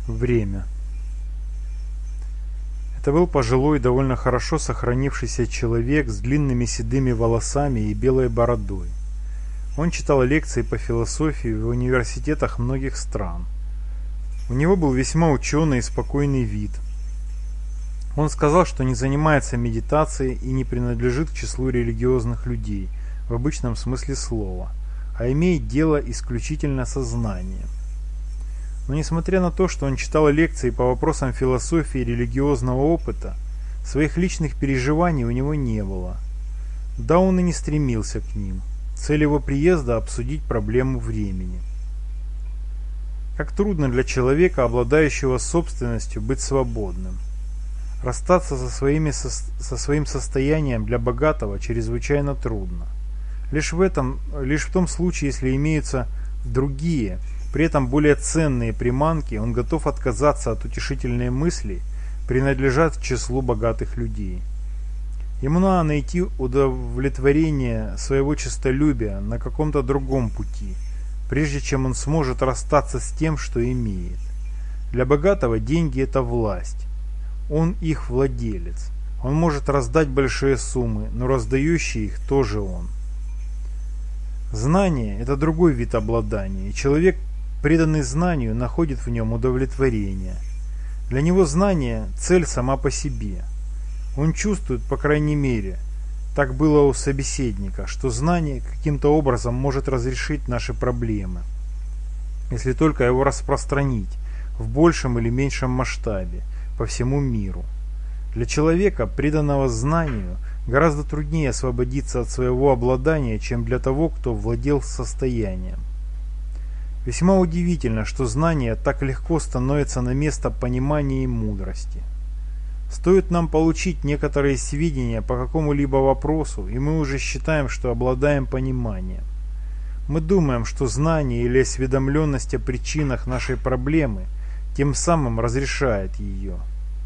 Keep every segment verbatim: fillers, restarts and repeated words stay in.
Время. Это был пожилой, довольно хорошо сохранившийся человек с длинными седыми волосами и белой бородой. Он читал лекции по философии в университетах многих стран. У него был весьма ученый и спокойный вид. Он сказал, что не занимается медитацией и не принадлежит к числу религиозных людей в обычном смысле слова, а имеет дело исключительно со знанием. Но несмотря на то, что он читал лекции по вопросам философии и религиозного опыта, своих личных переживаний у него не было. Да он и не стремился к ним. Цель его приезда – обсудить проблему времени. Как трудно для человека, обладающего собственностью, быть свободным. Расстаться со, своими, со своим состоянием для богатого чрезвычайно трудно. Лишь в, этом, лишь в том случае, если имеются другие, при этом более ценные приманки, он готов отказаться от утешительной мысли, принадлежать к числу богатых людей. Ему надо найти удовлетворение своего честолюбия на каком-то другом пути, прежде чем он сможет расстаться с тем, что имеет. Для богатого деньги – это власть. Он их владелец. Он может раздать большие суммы, но раздающий их тоже он. Знание – это другой вид обладания, и человек, преданный знанию, находит в нем удовлетворение. Для него знание – цель сама по себе. Он чувствует, по крайней мере, так было у собеседника, что знание каким-то образом может разрешить наши проблемы, если только его распространить в большем или меньшем масштабе по всему миру. Для человека, преданного знанию, гораздо труднее освободиться от своего обладания, чем для того, кто владел состоянием. Весьма удивительно, что знание так легко становится на место понимания и мудрости. Стоит нам получить некоторые сведения по какому-либо вопросу, и мы уже считаем, что обладаем пониманием. Мы думаем, что знание или осведомленность о причинах нашей проблемы тем самым разрешает ее.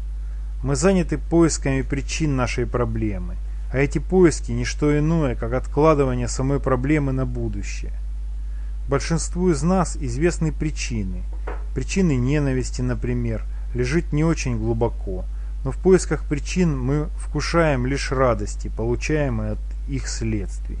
Мы заняты поисками причин нашей проблемы, а эти поиски не что иное, как откладывание самой проблемы на будущее. Большинству из нас известны причины. Причины ненависти, например, лежат не очень глубоко, но в поисках причин мы вкушаем лишь радости, получаемые от их следствий.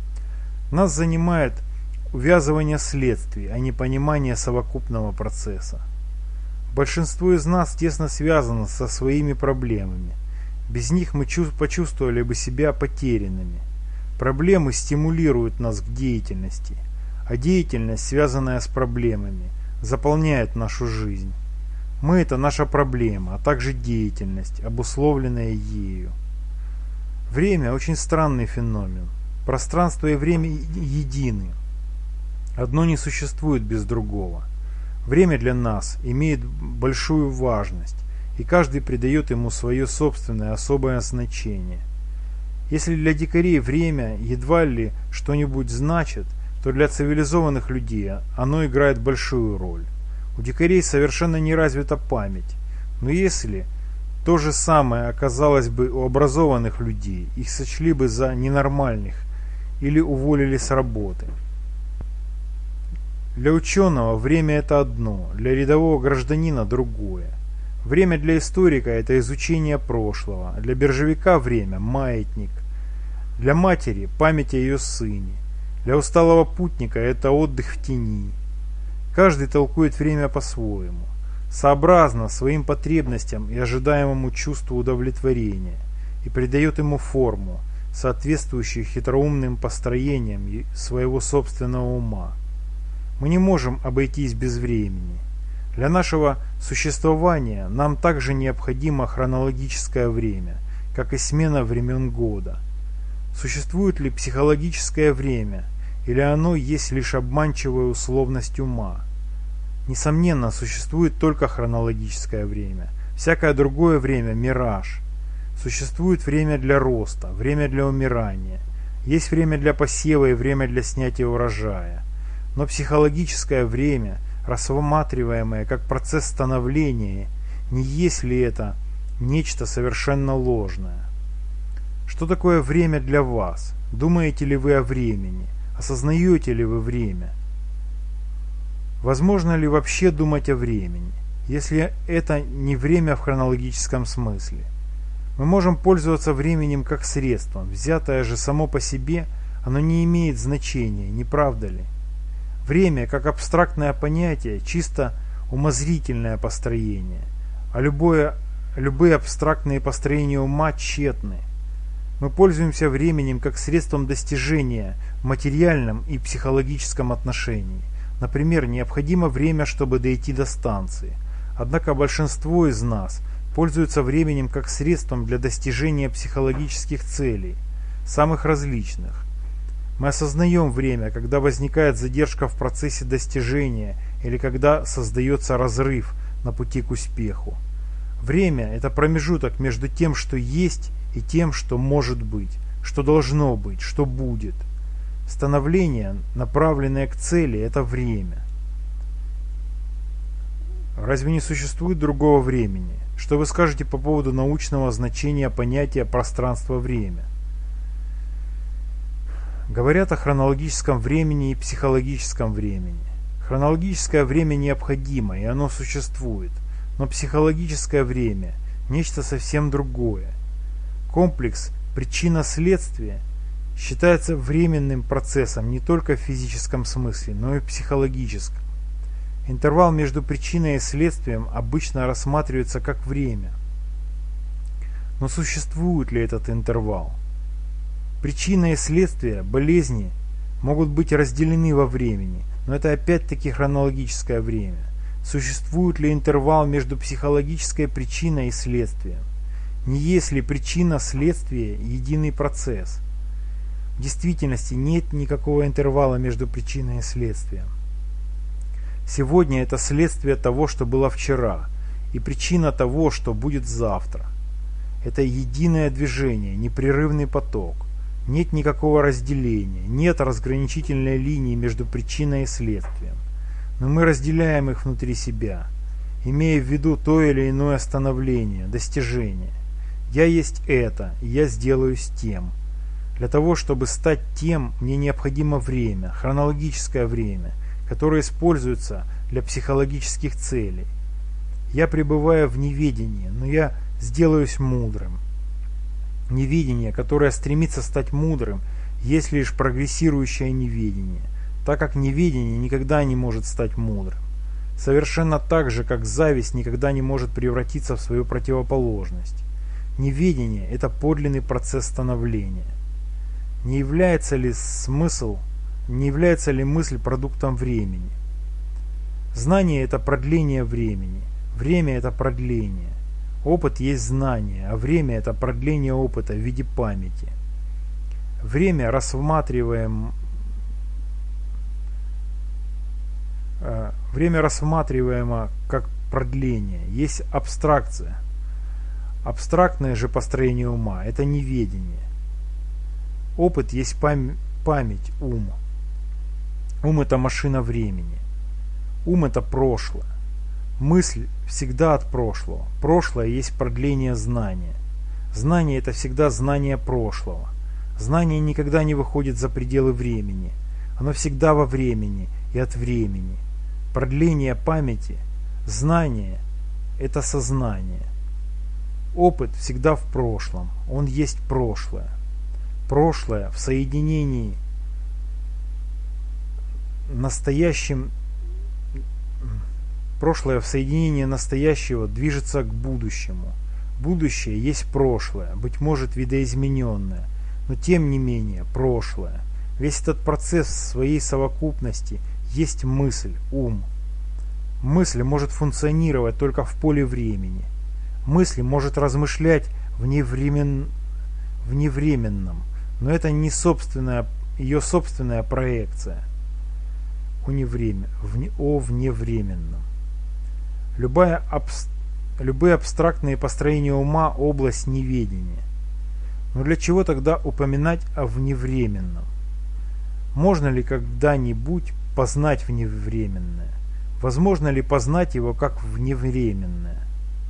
Нас занимает увязывание следствий, а не понимание совокупного процесса. Большинство из нас тесно связано со своими проблемами. Без них мы почувствовали бы себя потерянными. Проблемы стимулируют нас к деятельности, а деятельность, связанная с проблемами, заполняет нашу жизнь. Мы – это наша проблема, а также деятельность, обусловленная ею. Время – очень странный феномен. Пространство и время едины. Одно не существует без другого. Время для нас имеет большую важность, и каждый придает ему свое собственное особое значение. Если для дикарей время едва ли что-нибудь значит, то для цивилизованных людей оно играет большую роль. У дикарей совершенно не развита память, но если то же самое оказалось бы у образованных людей, их сочли бы за ненормальных или уволили с работы. Для ученого время это одно, для рядового гражданина другое. Время для историка – это изучение прошлого, для биржевика время – маятник, для матери – память о ее сыне, для усталого путника – это отдых в тени. Каждый толкует время по-своему, сообразно своим потребностям и ожидаемому чувству удовлетворения, и придает ему форму, соответствующую хитроумным построениям своего собственного ума. Мы не можем обойтись без времени. Для нашего существования нам также необходимо хронологическое время, как и смена времен года. Существует ли психологическое время, или оно есть лишь обманчивая условность ума? Несомненно, существует только хронологическое время. Всякое другое время – мираж. Существует время для роста, время для умирания. Есть время для посева и время для снятия урожая. Но психологическое время, рассматриваемое как процесс становления, не есть ли это нечто совершенно ложное? Что такое время для вас? Думаете ли вы о времени? Осознаете ли вы время? Возможно ли вообще думать о времени? если это не время в хронологическом смысле. Мы можем пользоваться временем как средством, взятое же само по себе, оно не имеет значения, не правда ли? Время, как абстрактное понятие, чисто умозрительное построение, а любое, любые абстрактные построения ума тщетны. Мы пользуемся временем как средством достижения в материальном и психологическом отношении. Например, необходимо время, чтобы дойти до станции. Однако большинство из нас пользуются временем как средством для достижения психологических целей, самых различных. Мы осознаем время, когда возникает задержка в процессе достижения или когда создается разрыв на пути к успеху. Время – это промежуток между тем, что есть, и тем, что может быть, что должно быть, что будет. Становление, направленное к цели – это время. Разве не существует другого времени? Что вы скажете по поводу научного значения понятия пространство-время? Говорят о хронологическом времени и психологическом времени. Хронологическое время необходимо, и оно существует, но психологическое время – нечто совсем другое. Комплекс причина-следствие считается временным процессом не только в физическом смысле, но и в психологическом. Интервал между причиной и следствием обычно рассматривается как время. Но существует ли этот интервал? Причина и следствие болезни могут быть разделены во времени, но это опять-таки хронологическое время. Существует ли интервал между психологической причиной и следствием? Не есть ли причина-следствие единый процесс? В действительности нет никакого интервала между причиной и следствием. Сегодня это следствие того, что было вчера, и причина того, что будет завтра. Это единое движение, непрерывный поток. Нет никакого разделения, нет разграничительной линии между причиной и следствием. Но мы разделяем их внутри себя, имея в виду то или иное становление, достижение. Я есть это, и я сделаюсь тем. Для того, чтобы стать тем, мне необходимо время, хронологическое время, которое используется для психологических целей. Я пребываю в неведении, но я сделаюсь мудрым. Неведение, которое стремится стать мудрым, есть лишь прогрессирующее неведение, так как неведение никогда не может стать мудрым. Совершенно так же, как зависть никогда не может превратиться в свою противоположность. Неведение – это подлинный процесс становления. Не является ли смысл, не является ли мысль продуктом времени? Знание – это продление времени, время – это продление. Опыт есть знание, а время – это продление опыта в виде памяти. Время рассматриваем, э, время рассматриваемо как продление, есть абстракция. Абстрактное же построение ума – это неведение. Опыт есть пам- память, ум. Ум – это машина времени. Ум – это прошлое. Мысль всегда от прошлого. Прошлое есть продление знания. Знание – это всегда знание прошлого. Знание никогда не выходит за пределы времени. Оно всегда во времени и от времени. Продление памяти, знание – это сознание. Опыт всегда в прошлом. Он есть прошлое. Прошлое в соединении настоящим Прошлое в соединении настоящего движется к будущему. Будущее есть прошлое, быть может видоизмененное, но тем не менее прошлое. Весь этот процесс в своей совокупности есть мысль, ум. Мысль может функционировать только в поле времени. Мысль может размышлять вневремен... вневременном, но это не собственная, ее собственная проекция о, невремен... вне... о вневременном. Любая абс... Любые абстрактные построения ума – область неведения. Но для чего тогда упоминать о вневременном? Можно ли когда-нибудь познать вневременное? Возможно ли познать его как вневременное?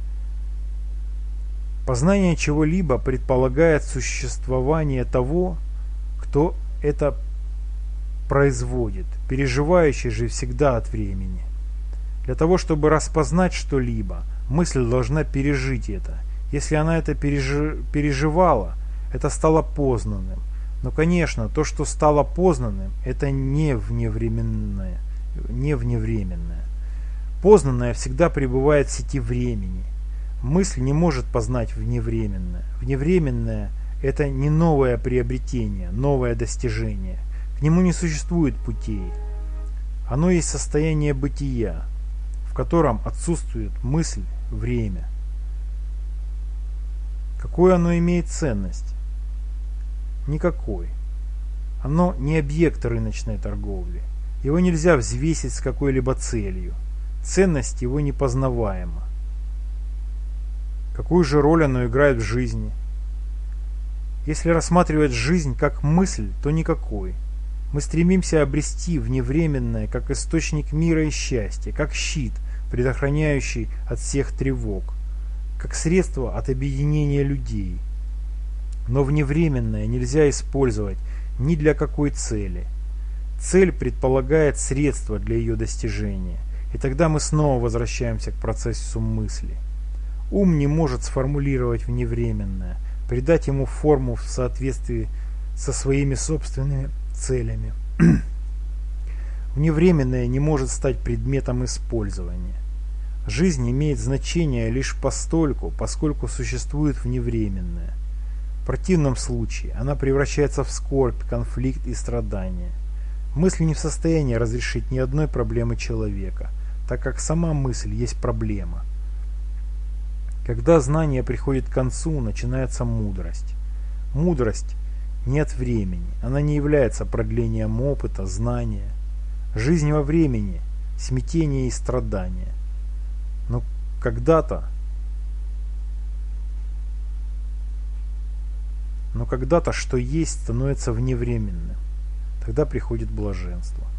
Познание чего-либо предполагает существование того, кто это производит, переживающий же всегда от времени. Для того, чтобы распознать что-либо, мысль должна пережить это. Если она это пережи- переживала, это стало познанным. Но, конечно, то, что стало познанным, это не вневременное. Не вневременное. Познанное всегда пребывает в сети времени. Мысль не может познать вневременное. Вневременное – это не новое приобретение, новое достижение. К нему не существует путей. Оно есть состояние бытия, в котором отсутствует мысль, время. Какую оно имеет ценность? Никакой. Оно не объект рыночной торговли. Его нельзя взвесить с какой-либо целью. Ценность его непознаваема. Какую же роль оно играет в жизни? Если рассматривать жизнь как мысль, то никакой. Мы стремимся обрести вневременное как источник мира и счастья, как щит, предохраняющий от всех тревог, как средство от объединения людей. Но вневременное нельзя использовать ни для какой цели. Цель предполагает средства для ее достижения, и тогда мы снова возвращаемся к процессу мысли. Ум не может сформулировать вневременное, придать ему форму в соответствии со своими собственными целями. Вневременное не может стать предметом использования. Жизнь имеет значение лишь постольку, поскольку существует вневременное. В противном случае она превращается в скорбь, конфликт и страдания. Мысль не в состоянии разрешить ни одной проблемы человека, так как сама мысль есть проблема. Когда знание приходит к концу, начинается мудрость. Мудрость не от времени, она не является продлением опыта, знания. Жизнь во времени, смятение и страдания. Но когда-то, но когда-то, что есть, становится вневременным. Тогда приходит блаженство.